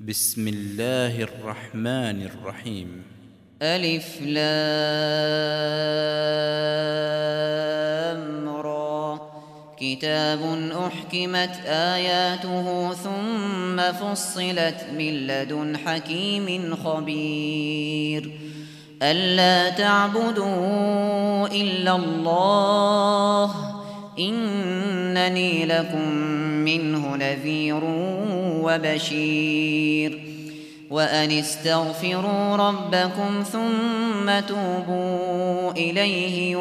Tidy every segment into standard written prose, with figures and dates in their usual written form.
بسم الله الرحمن الرحيم. ألف لام را. كتاب أحكمت آياته ثم فصلت من لدن حكيم خبير. ألا تعبدوا إلا الله إنني لكم منه نذير وبشير. وأن استغفروا ربكم ثم توبوا إليه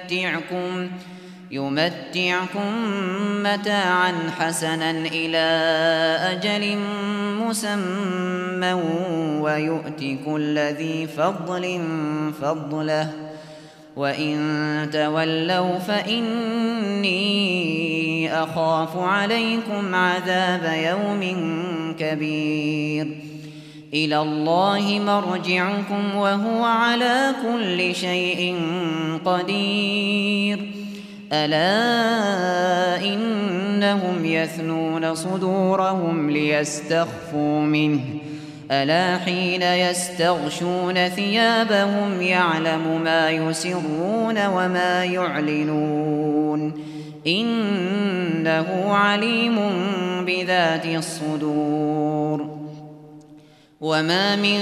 يمتعكم متاعا حسنا إلى أجل مسمى ويؤت كل ذي فضل فضله وإن تولوا فإني أخاف عليكم عذاب يوم كبير. إلى الله مرجعكم وهو على كل شيء قدير. ألا إنهم يثنون صدورهم ليستخفوا منه ألا حين يستغشون ثيابهم يعلم ما يسرون وما يعلنون إنه عليم بذات الصدور. وما من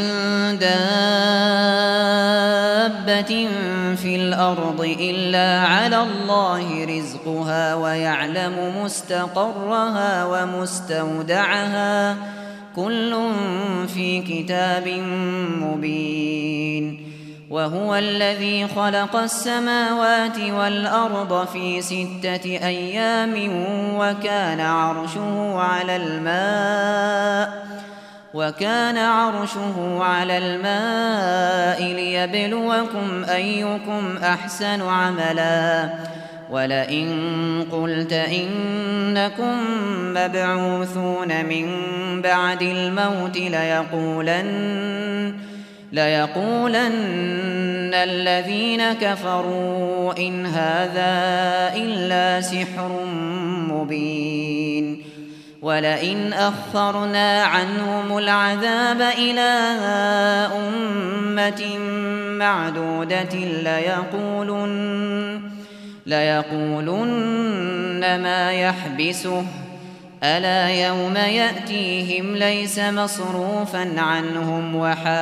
دابة في الأرض إلا على الله رزقها ويعلم مستقرها ومستودعها كل في كتاب مبين. وهو الذي خلق السماوات والأرض في 6 أيام وكان عرشه على الماء ليبلوكم أيكم أحسن عملا. ولئن قلت إنكم مبعوثون من بعد الموت ليقولن الذين كفروا إن هذا إلا سحر مبين. ولئن أخرنا عنهم العذاب إلى أمة معدودة ليقولن ما يحبسه ألا يوم يأتيهم ليس مصروفا عنهم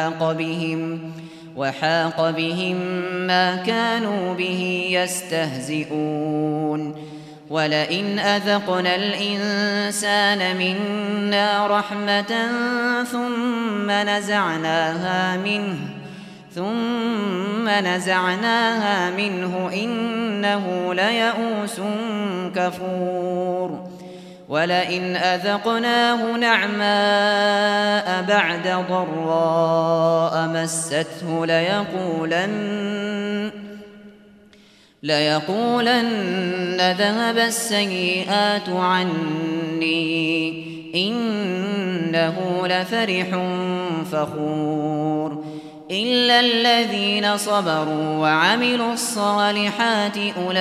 وحاق بهم ما كانوا به يستهزئون. ولئن أذقنا الإنسان منا رحمة ثم نزعناها منه إنه ليئوس كفور. ولئن أذقناه نعماء بعد ضراء مسته ليقولن ذهب السيئات عني إنه لفرح فخور. إلا الذين صبروا وعملوا الصالحات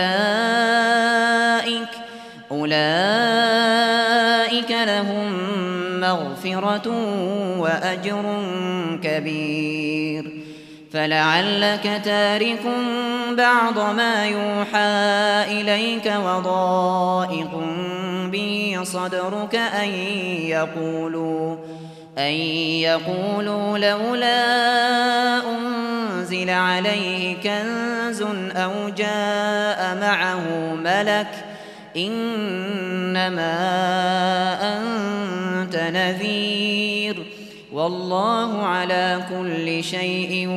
أولئك لهم مغفرة وأجر كبير. فلعلك تارك بعض ما يوحى إليك وضائق به صدرك أن يقولوا لولا أنزل عليه كنز أو جاء معه ملك إنما أنت نذير والله على كل شيء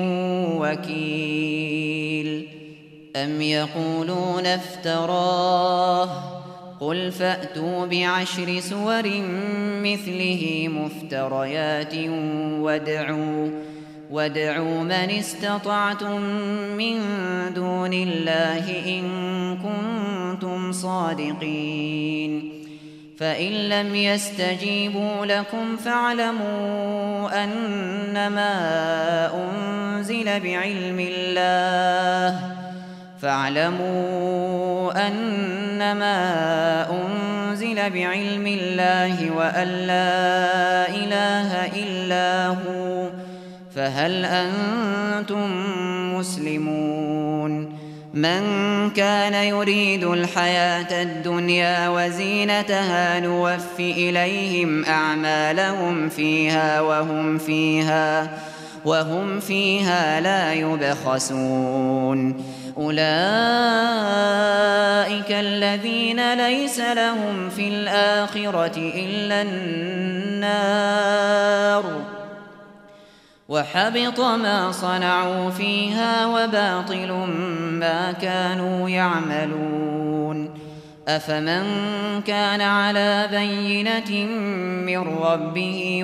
وكيل. أم يقولون افتراه قل فأتوا ب10 سور مثله مفتريات وادعوا من استطعتم من دون الله إن كنتم صادقين. فإن لم يستجيبوا لكم فاعلموا أنما أنزل أرسل بعلم الله وأن لا إله إلا هو فهل أنتم مسلمون من كان يريد الحياة الدنيا وزينتها نوف إليهم أعمالهم فيها وهم فيها لا يبخسون أولئك الذين ليس لهم في الآخرة إلا النار وحبط ما صنعوا فيها وباطل ما كانوا يعملون أفمن كان على بينة من ربه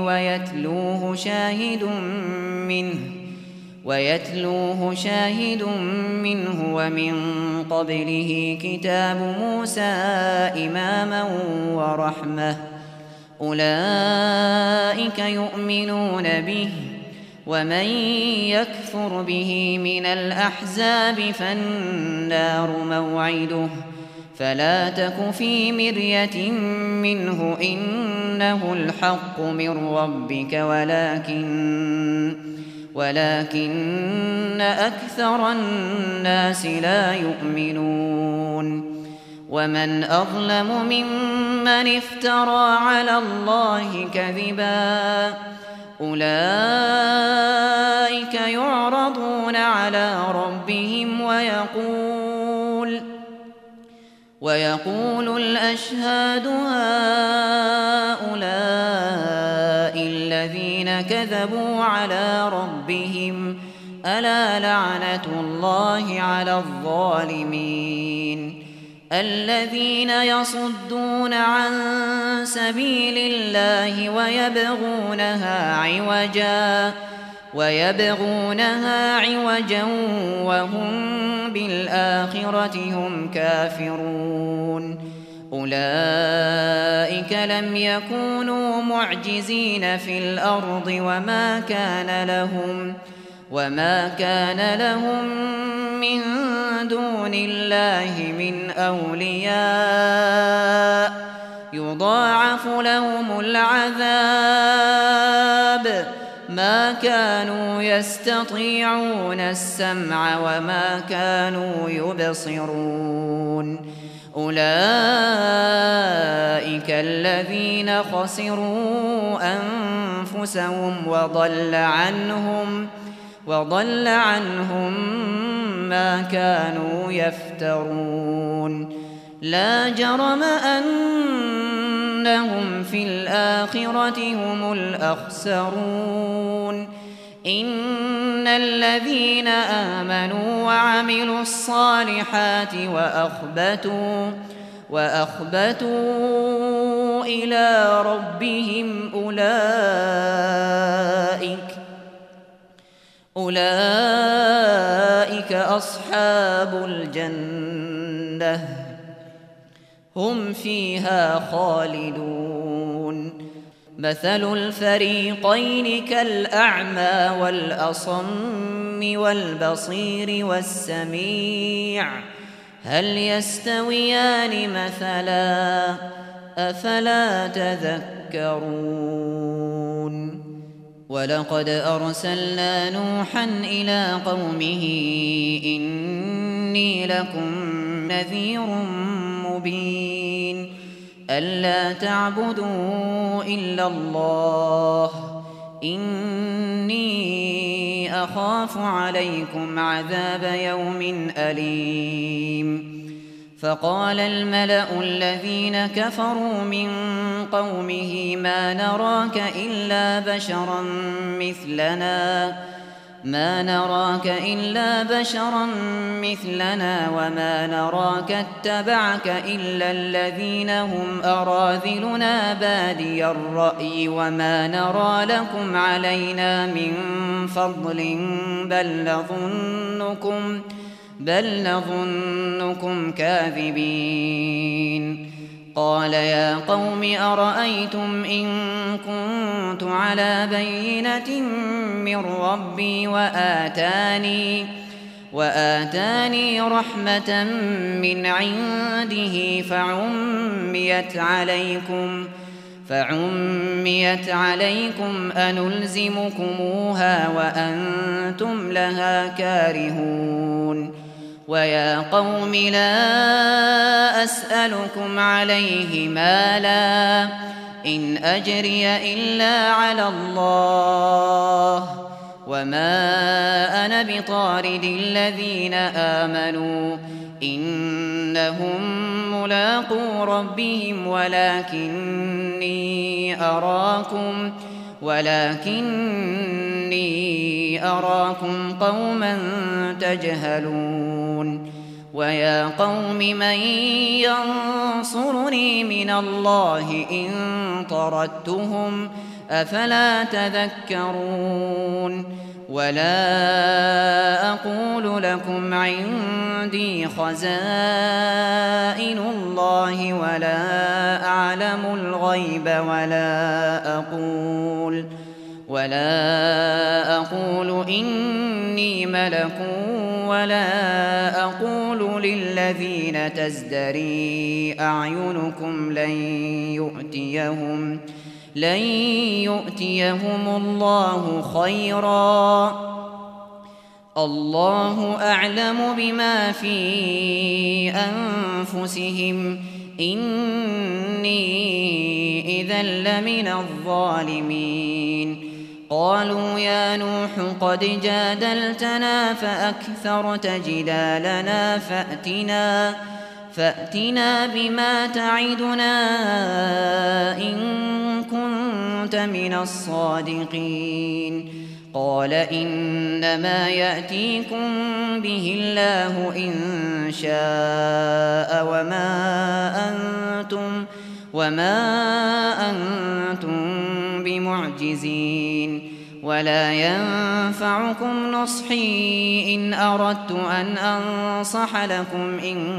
ويتلوه شاهد منه ومن قبله كتاب موسى إماما ورحمة أولئك يؤمنون به ومن يكفر به من الأحزاب فالنار موعده فلا تك في مرية منه إنه الحق من ربك ولكن أكثر الناس لا يؤمنون ومن أظلم ممن افترى على الله كذبا أولئك يعرضون على ربهم ويقول الأشهاد هؤلاء الذين كذبوا على ربهم ألا لعنة الله على الظالمين الذين يصدون عن سبيل الله ويبغونها عوجا وهم بالآخرة هم كافرون أولئك لم يكونوا معجزين في الأرض وما كان لهم من دون الله من أولياء يضاعف لهم العذاب ما كانوا يستطيعون السمع وما كانوا يبصرون أولئك الذين خسروا أنفسهم وضل عنهم ما كانوا يفترون لا جرم أنهم في الآخرة هم الأخسرون إن الذين آمنوا وعملوا الصالحات وأخبتوا إلى ربهم أولئك أصحاب الجنة هم فيها خالدون مثل الفريقين كالأعمى والأصم والبصير والسميع هل يستويان مثلا أفلا تذكرون ولقد أرسلنا نوحا إلى قومه إني لكم نذير مبين ألا تعبدوا إلا الله إني أخاف عليكم عذاب يوم أليم فقال الملأ الذين كفروا من قومه ما نراك إلا بشرا مثلنا وما نراك اتبعك إلا الذين هم أراذلنا بادي الرأي وما نرى لكم علينا من فضل بل نظنكم كاذبين قال يا قوم أرأيتم إن كنت على بينة من ربي وآتاني رحمة من عنده فعميت عليكم أنلزمكموها وأنتم لها كارهون ويا قوم لا أسألكم عليه مالا إن أجري إلا على الله وما أنا بطارد الذين آمنوا إنهم ملاقو ربهم ولكني أراكم قوما تجهلون ويا قوم من ينصرني من الله إن طردتهم أفلا تذكرون ولا أقول لكم عندي خزائن الله ولا أعلم الغيب ولا أقول إني ملك ولا أقول للذين تزدري أعينكم لن يؤتيهم الله خيرا الله أعلم بما في أنفسهم إني إذا لمن الظالمين قالوا يا نوح قد جادلتنا فأكثرت جدالنا فأتنا بما تعدنا إن كنت من الصادقين قال إنما يأتيكم به الله إن شاء وما أنتم بمعجزين ولا ينفعكم نصحي إن أردت أن أنصح لكم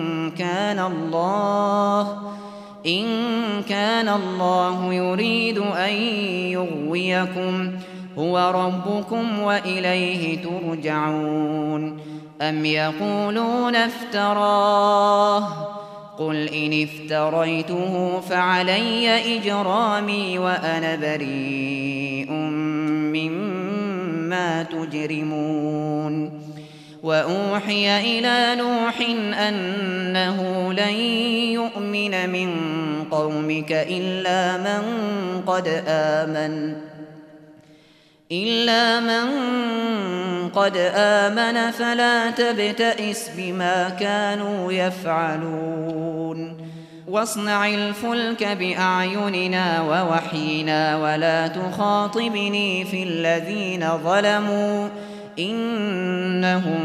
إن كان الله يريد أن يغويكم هو ربكم وإليه ترجعون أم يقولون افتراه قل إن افتريته فعلي إجرامي وأنا بريء مما تجرمون وأوحي إلى نوح أنه لن يؤمن من قومك إلا من قد آمن فلا تبتئس بما كانوا يفعلون واصنع الفلك بأعيننا ووحينا ولا تخاطبني في الذين ظلموا إنهم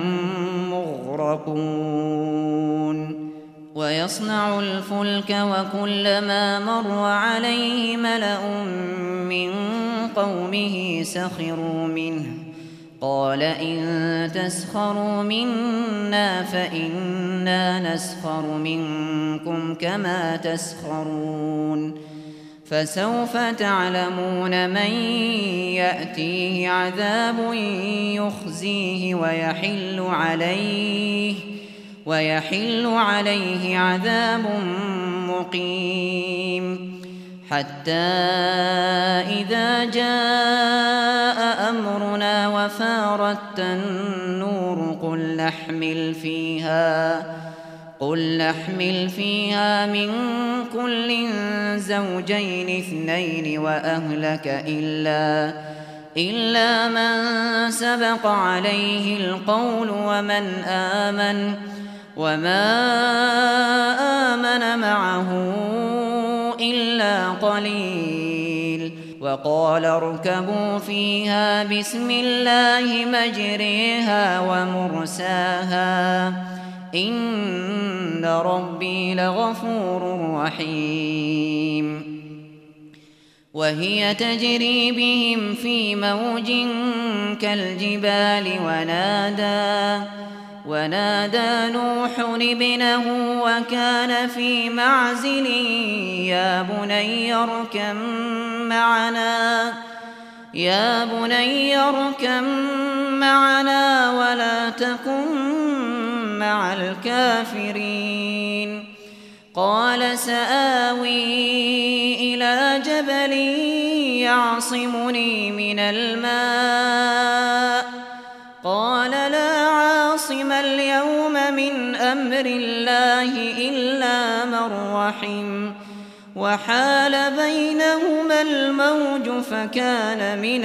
مغرقون ويصنع الفلك وكلما مر عليه ملأ من قومه سخروا منه قال إن تسخروا منا فإنا نسخر منكم كما تسخرون فسوف تعلمون من يأتيه عذاب يخزيه ويحل عليه عذاب مقيم حتى إذا جاء أمرنا وفارت النور قل نحمل فيها من كل زوجين اثنين وأهلك إلا من سبق عليه القول وما آمن معه إلا قليل وقال اركبوا فيها بسم الله مجريها ومرساها إن ربي لغفور رحيم وهي تجري بهم في موج كالجبال ونادى نوح ابنه وكان في معزل يا بني اركب معنا ولا تكن مع الكافرين. قال سآوي إلى جبل يعصمني من الماء قال لا عاصم اليوم من أمر الله إلا من رحم وحال بينهما الموج فكان من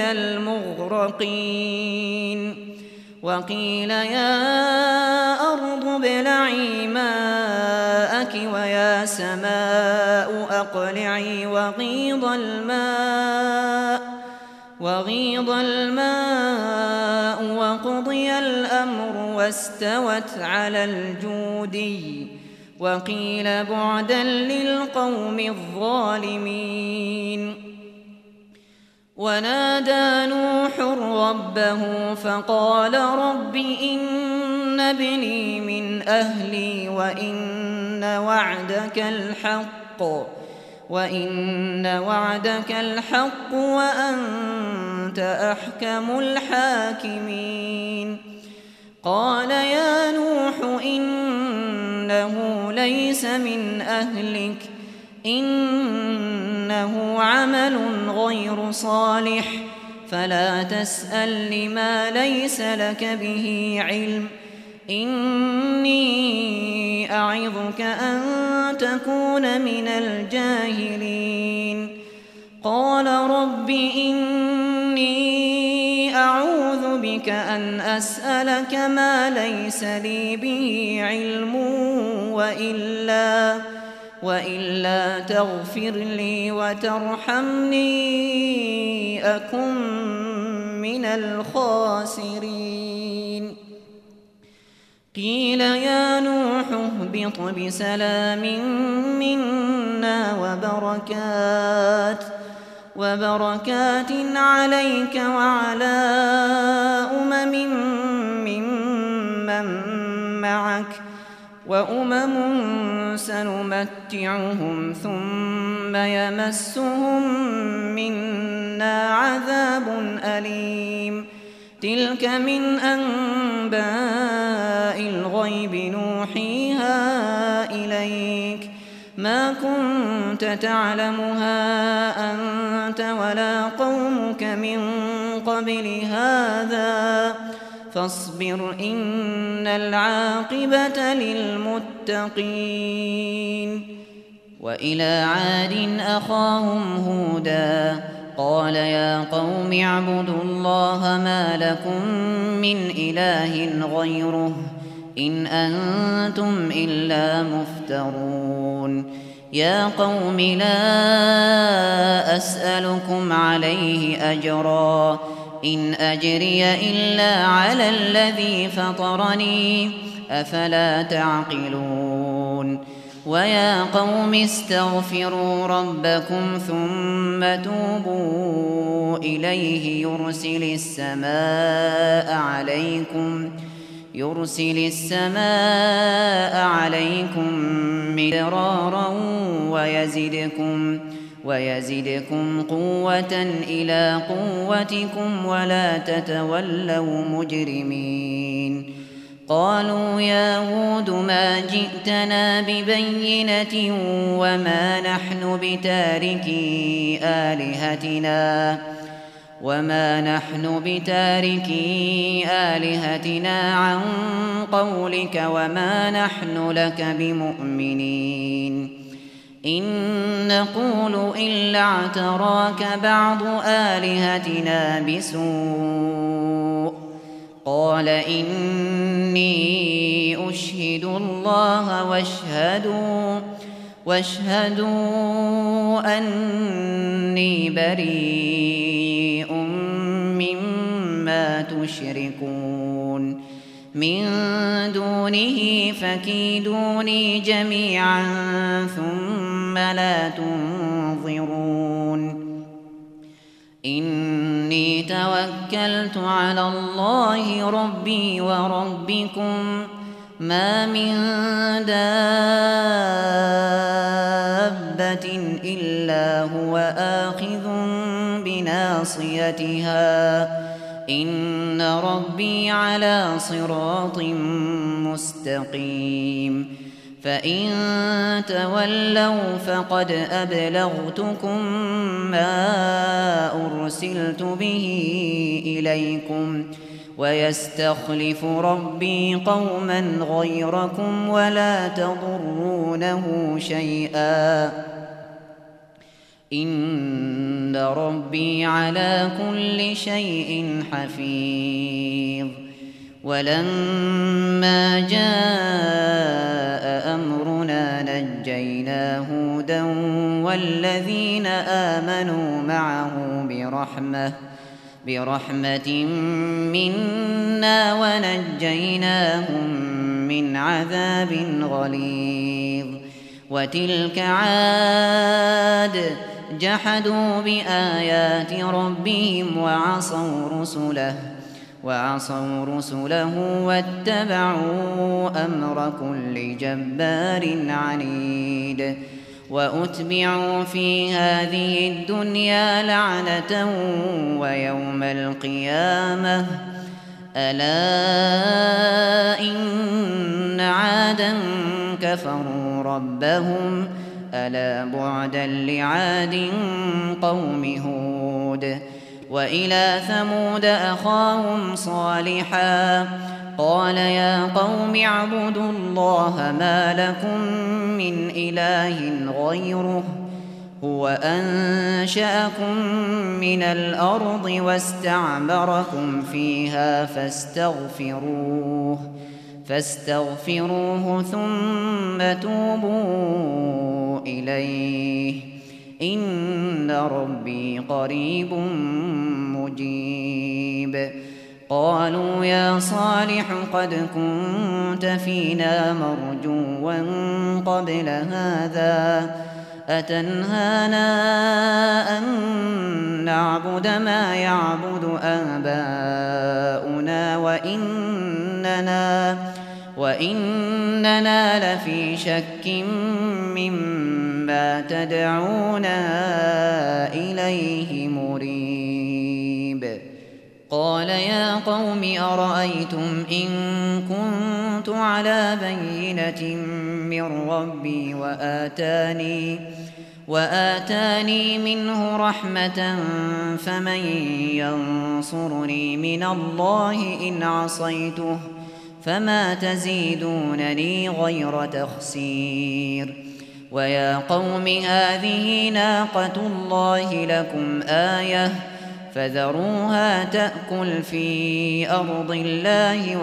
المغرقين. وقيل يا أرض ابلعي ماءك ويا سماء أقلعي وغيض الماء وقضي الأمر واستوت على الجودي وقيل بعدا للقوم الظالمين. ونادى نوح ربه فقال رب إن ابني من أهلي وإن وعدك الحق وأنت أحكم الحاكمين. قال يا نوح إنه ليس من أهلك إنه عمل غير صالح فلا تسأل لما ليس لك به علم إني أعظك أن تكون من الجاهلين. قال رب إني أعوذ بك أن أسألك ما ليس لي به علم وإلا تغفر لي وترحمني أكن من الخاسرين. قيل يا نوح اهبط بسلام منا وبركات عليك وعلى ممن معك وأمم سنمتعهم ثم يمسهم منا عذاب أليم. تلك من أنباء الغيب نوحيها إليك ما كنت تعلمها أنت ولا قومك من قبل هذا فاصبر إن العاقبة للمتقين. وإلى عاد أخاهم هودا قال يا قوم اعبدوا الله ما لكم من إله غيره إن أنتم إلا مفترون. يا قوم لا أسألكم عليه أجرا إن أجري إلا على الذي فطرني أفلا تعقلون. ويا قوم استغفروا ربكم ثم توبوا إليه يرسل السماء عليكم مدرارا ويزدكم قوة إلى قوتكم ولا تتولوا مجرمين. قالوا يا هود ما جئتنا ببينة وما نحن بتاركي آلهتنا عن قولك وما نحن لك بمؤمنين. إن نقول إلا اعتراك بعض آلهتنا بسوء قال إني أشهد الله واشهدوا أني بريء مما تشركون من دونه فكيدوني جميعا ثم لا تنظرون. إني توكلت على الله ربي وربكم ما من دابة إلا هو آخذ بناصيتها إن ربي على صراط مستقيم فإن تولوا فقد أبلغتكم ما أرسلت به إليكم ويستخلف ربي قوما غيركم ولا تضرونه شيئا إن ربي على كل شيء حفيظ ولما جاء أمرنا نجينا هودا والذين آمنوا معه برحمة منا ونجيناهم من عذاب غليظ وتلك عاد جحدوا بآيات ربهم وعصوا رسله واتبعوا أمر كل جبار عنيد وأتبعوا في هذه الدنيا لعنة ويوم القيامة ألا إن عادا كفروا ربهم ألا بعدا لعاد قوم هود وإلى ثمود أخاهم صالحا قال يا قوم اعبدوا الله ما لكم من إله غيره هو أنشأكم من الأرض واستعمركم فيها فاستغفروه ثم توبوا إليه إن ربي قريب مجيب قالوا يا صالح قد كنت فينا مرجوا قبل هذا أتنهانا أن نعبد ما يعبد آباؤنا وإننا لفي شك مما تدعونا إليه مريب قال يا قوم أرأيتم إن كنت على بينة من ربي وآتاني منه رحمة فمن ينصرني من الله إن عصيته فما تزيدونني غير تخسير ويا قوم هذه ناقة الله لكم آية فذروها تأكل في أرض الله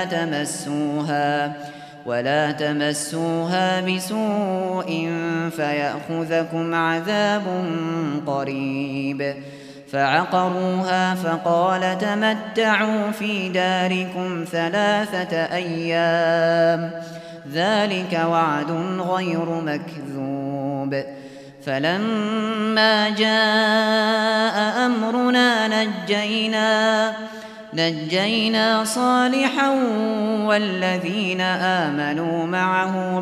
ولا تمسوها بسوء فيأخذكم عذاب قريب فعقروها فقال تمتعوا في داركم 3 أيام ذلك وعد غير مكذوب فلما جاء أمرنا نجينا صالحا والذين آمنوا معه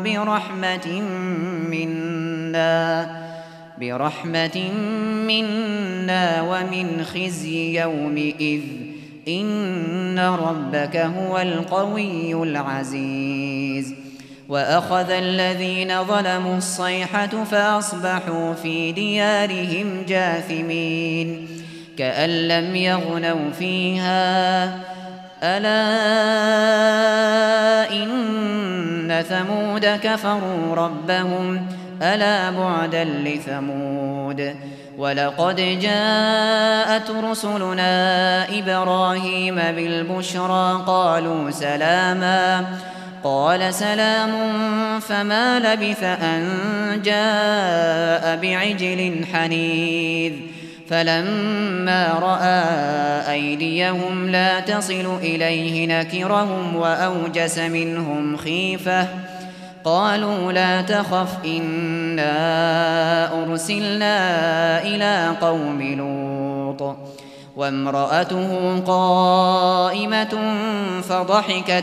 برحمة منا ومن خزي يومئذ إن ربك هو القوي العزيز وأخذ الذين ظلموا الصيحة فأصبحوا في ديارهم جاثمين كأن لم يغنوا فيها ألا إن ثمود كفروا ربهم ألا بعدا لثمود ولقد جاءت رسلنا إبراهيم بالبشرى قالوا سلاما قال سلام فما لبث أن جاء بعجل حنيذ فلما رأى أيديهم لا تصل إليه نكرهم وأوجس منهم خيفة قالوا لا تخف إنا أرسلنا إلى قوم لوط وامرأته قائمة فضحكت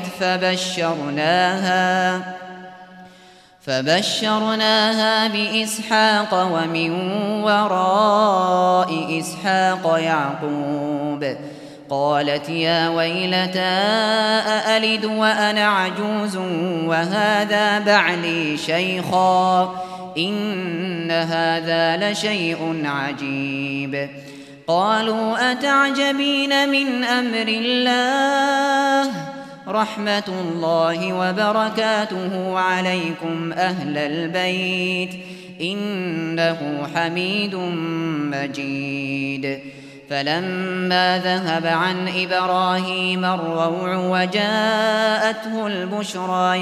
فبشرناها بإسحاق ومن وراء إسحاق يعقوب قالت يا ويلتى أألد وأنا عجوز وهذا بعلي شيخا إن هذا لشيء عجيب. قالوا أتعجبين من أمر الله رحمة الله وبركاته عليكم أهل البيت إنه حميد مجيد. فلما ذهب عن إبراهيم الروع وجاءته البشرى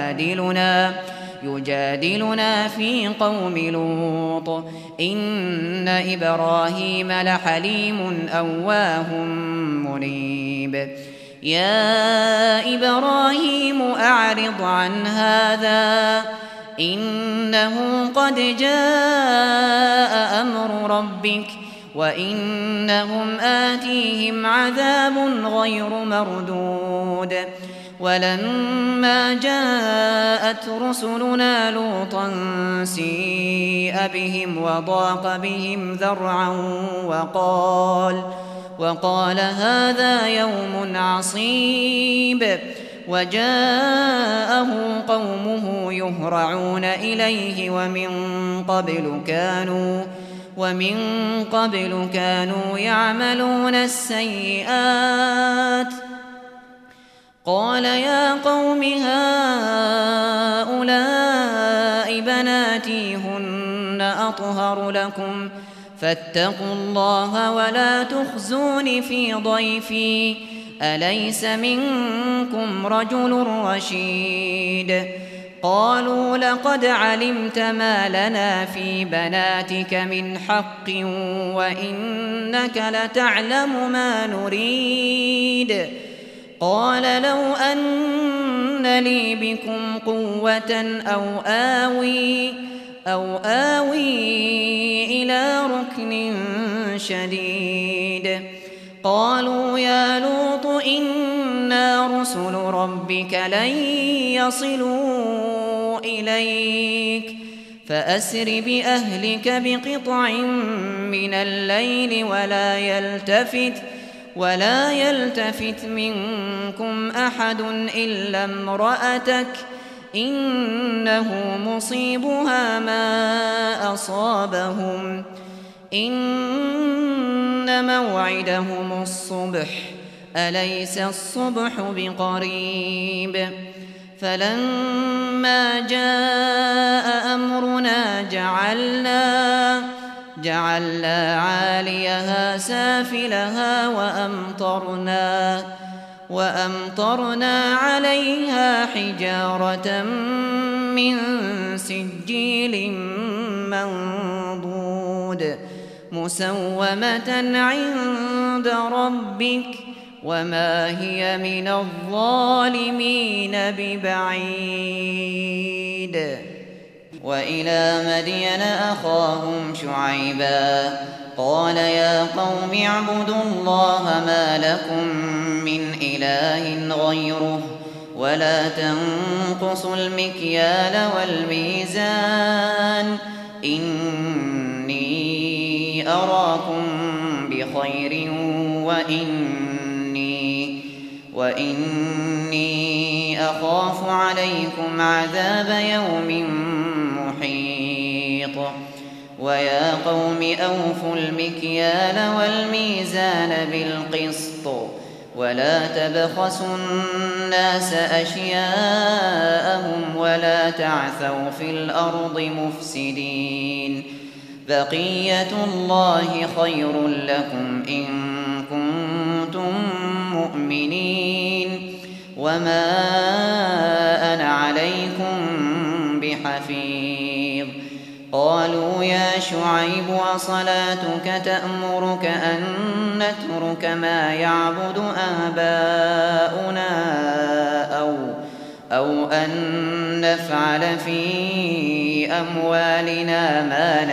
يجادلنا في قوم لوط إن إبراهيم لحليم أواه منيب. يا إبراهيم أعرض عن هذا إنه قد جاء أمر ربك وإنهم آتيهم عذاب غير مردود. ولما جاءت رسلنا لوطا سيء بهم وضاق بهم ذرعا وقال هذا يوم عصيب. وجاءه قومه يهرعون إليه ومن قبل كانوا يعملون السيئات. قال يا قوم هؤلاء بناتي هن أطهر لكم فاتقوا الله ولا تخزون في ضيفي أليس منكم رجل رشيد. قالوا لقد علمت ما لنا في بناتك من حق وإنك لتعلم ما نريد. قال لو أن لي بكم قوة أو آوي إلى ركن شديد. قالوا يا لوط إنا رسل ربك لن يصلوا إليك فأسر بأهلك بقطع من الليل ولا يلتفت منكم أحد إلا امرأتك إنه مصيبها ما أصابهم إن موعدهم الصبح أليس الصبح بقريب. فلما جاء أمرنا جعلنا عاليها سافلها وأمطرنا عليها حجارة من سجيل منضود مسومة عند ربك وما هي من الظالمين ببعيد. وإلى مدين أخاهم شعيبا قال يا قوم اعبدوا الله ما لكم من إله غيره ولا تنقصوا المكيال والميزان إني أراكم بخير وإني أخاف عليكم عذاب يوم محيط. ويا قوم أوفوا المكيال والميزان بالقسط ولا تبخسوا الناس أشياءهم ولا تعثوا في الأرض مفسدين. بقية الله خير لكم إن كنتم مؤمنين وما أنا عليكم بحفيظ. قالوا يا شعيب وصلاتك تأمرك أن نترك ما يعبد آباؤنا أو أن نفعل في أموالنا ما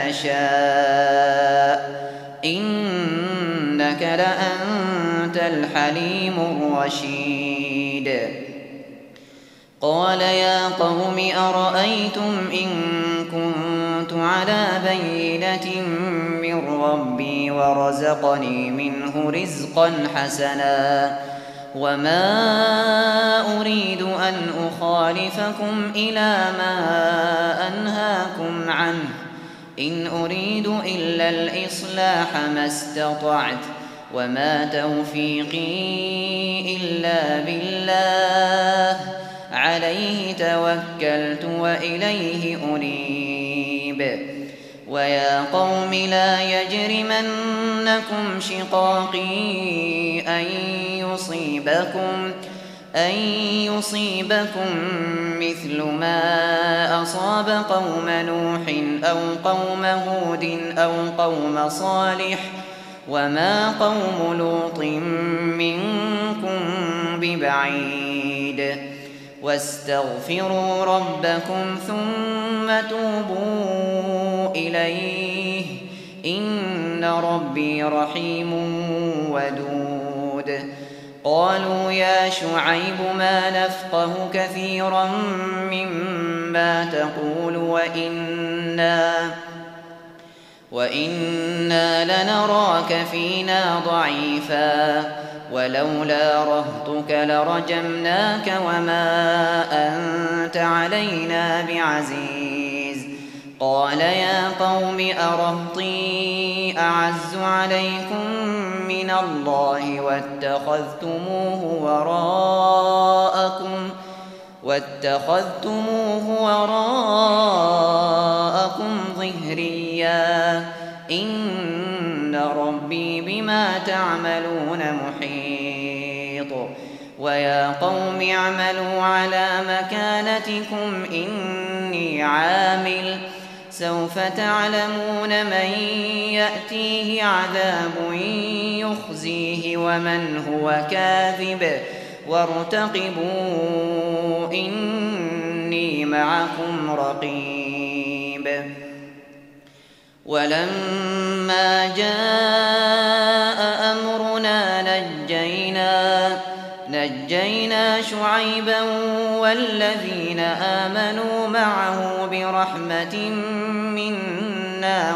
نشاء إنك لأنت الحليم الرشيد. قال يا قوم أرأيتم إن كنت كنت على بينة من ربي ورزقني منه رزقا حسنا وما أريد أن أخالفكم إلى ما أنهاكم عنه إن أريد إلا الإصلاح ما استطعت وما توفيقي إلا بالله عليه توكلت وإليه أنيب ويا قوم لا يجرمنكم شقاقي أن يصيبكم مثل ما أصاب قوم نوح أو قوم هود أو قوم صالح وما قوم لوط منكم ببعيد واستغفروا ربكم ثم توبوا إليه إن ربي رحيم ودود قالوا يا شعيب ما نفقه كثيرا مما تقول وإنا لنراك فينا ضعيفا ولولا رهطك لرجمناك وما أنت علينا بعزيز قال يا قوم أرهطي أعز عليكم من الله واتخذتموه وراءكم ظهريا إن ربي بما تعملون محيط ويا قوم اعملوا على مكانتكم إني عامل سوف تعلمون من يأتيه عذاب يخزيه ومن هو كاذب وارتقبوا إني معكم رقيب ولما جاء أمرنا نجينا شعيبا والذين آمنوا معه برحمة منا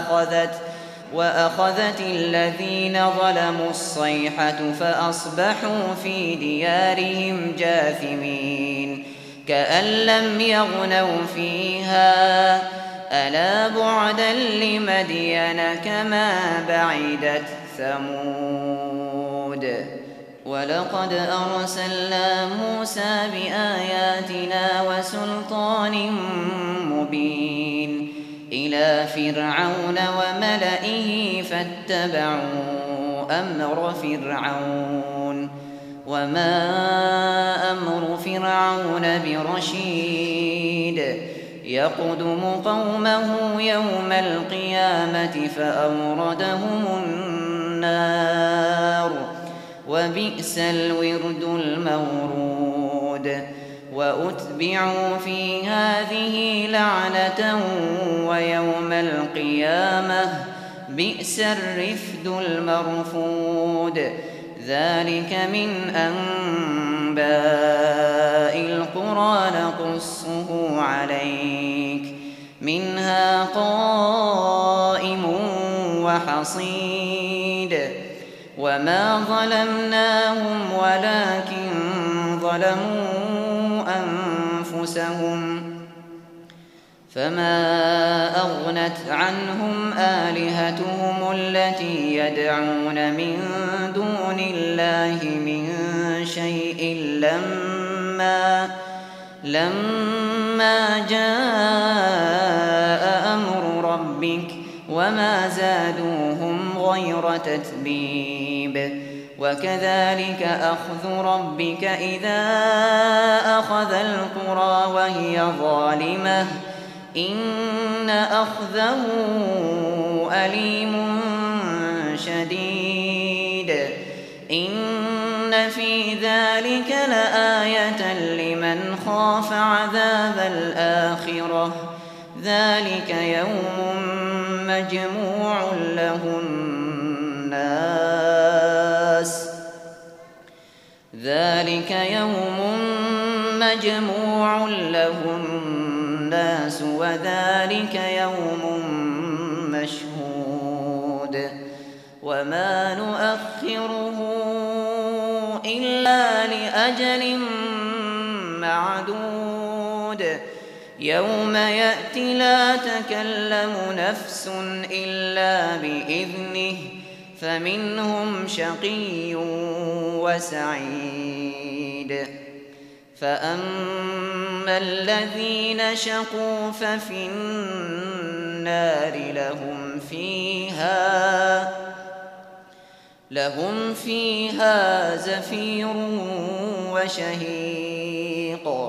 وأخذت الذين ظلموا الصيحة فأصبحوا في ديارهم جاثمين كأن لم يغنوا فيها ألا بعدا لمدين كما بعدت ثمود ولقد أرسلنا موسى بآياتنا وسلطان مبين إلى فرعون وملئه فاتبعوا أمر فرعون وما أمر فرعون برشيد يقدم قومه يوم القيامة فأوردهم النار وبئس الورد المورود وأتبعوا في هذه لعنة ويوم القيامة بئس الرفد المرفود ذلك من أنباء القرى نقصه عليك منها قائم وحصيد وما ظلمناهم ولكن ظلموا أنفسهم فما أغنت عنهم آلهتهم التي يدعون من دون الله من شيء لما جاء أمر ربك وما زادوهم غير تتبيب وكذلك أخذ ربك إذا أخذ القرى وهي ظالمة إن أخذه أليم شديد إن في ذلك لآية لمن خاف عذاب الآخرة ذلك يوم مجموع له الناس الناس وذلك يوم مشهود وما نؤخره إلا لأجل معدود يوم يأتي لا تكلم نفس إلا بإذنه فمنهم شقي وسعيد فأما الذين شقوا ففي النار لهم فيها زفير وشهيق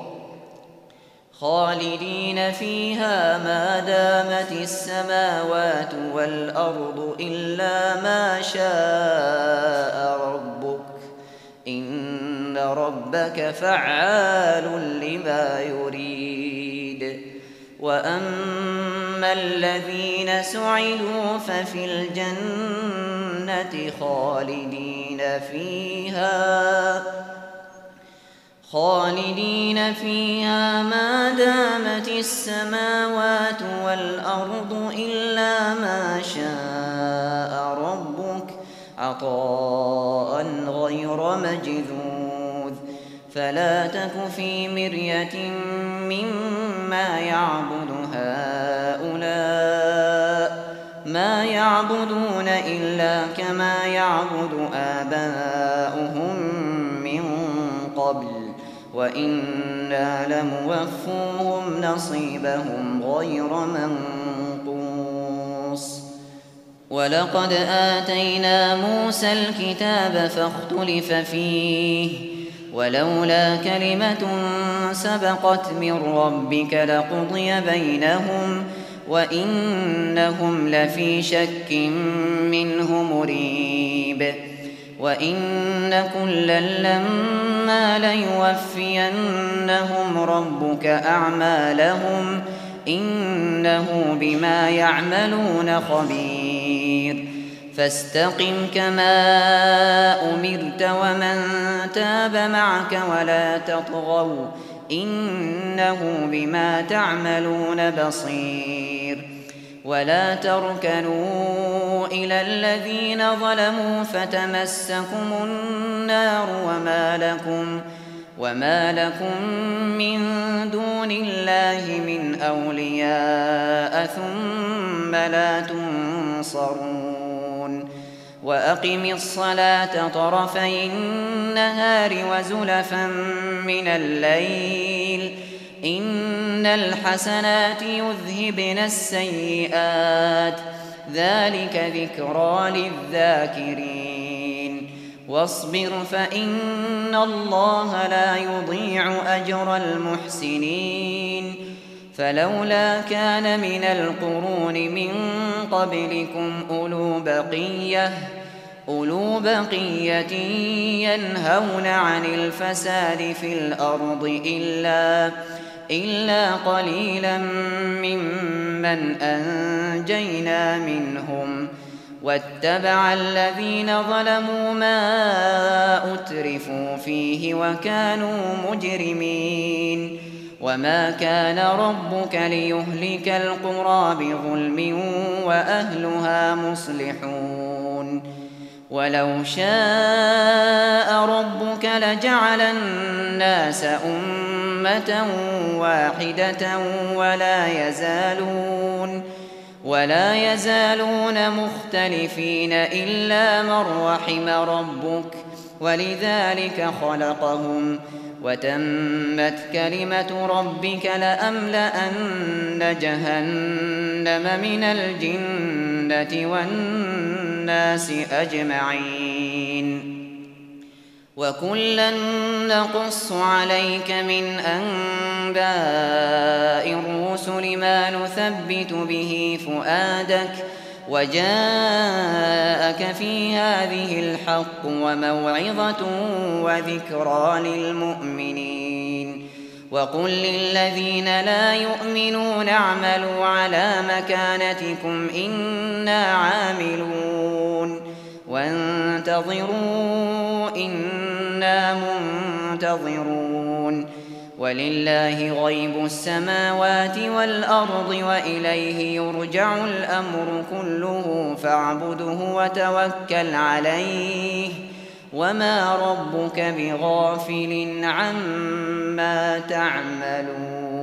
خالدين فيها ما دامت السماوات والأرض إلا ما شاء ربك إن ربك فعال لما يريد وأما الذين سعدوا ففي الجنة خالدين فيها ما دامت السماوات والأرض إلا ما شاء ربك عطاء غير مجذوذ فلا تك في مرية مما يعبد هؤلاء ما يعبدون إلا كما يعبد آباؤهم من قبل وإنا لموفوهم نصيبهم غير منقوص ولقد آتينا موسى الكتاب فاختلف فيه ولولا كلمة سبقت من ربك لقضي بينهم وإنهم لفي شك منه مريب وإن كلا لما ليوفينهم ربك أعمالهم إنه بما يعملون خبير فاستقم كما أمرت ومن تاب معك ولا تطغوا إنه بما تعملون بصير ولا تركنوا إلى الذين ظلموا فتمسكم النار وما لكم من دون الله من أولياء ثم لا تنصرون وأقم الصلاة طرفي النهار وزلفا من الليل إن الحسنات يذهبن السيئات ذلك ذكرى للذاكرين واصبر فإن الله لا يضيع أجر المحسنين فلولا كان من القرون من قبلكم أولو بقية ينهون عن الفساد في الأرض إلا قليلا ممن أنجينا منهم واتبع الذين ظلموا ما أترفوا فيه وكانوا مجرمين وما كان ربك ليهلك القرى بظلم وأهلها مصلحون ولو شاء ربك لجعل الناس أمة واحدة ولا يزالون مختلفين إلا من رحم ربك ولذلك خلقهم وتمت كلمة ربك لأملأن جهنم من الجنة والناس أجمعين وكلا نقص عليك من أنباء الرسل ما نثبت به فؤادك وجاءك في هذه الحق وموعظة وذكرى للمؤمنين وقل للذين لا يؤمنون اعملوا على مكانتكم إنا عاملون وانتظروا إنا منتظرون ولله غيب السماوات والأرض وإليه يرجع الأمر كله فاعبده وتوكل عليه وما ربك بغافل عما تعملون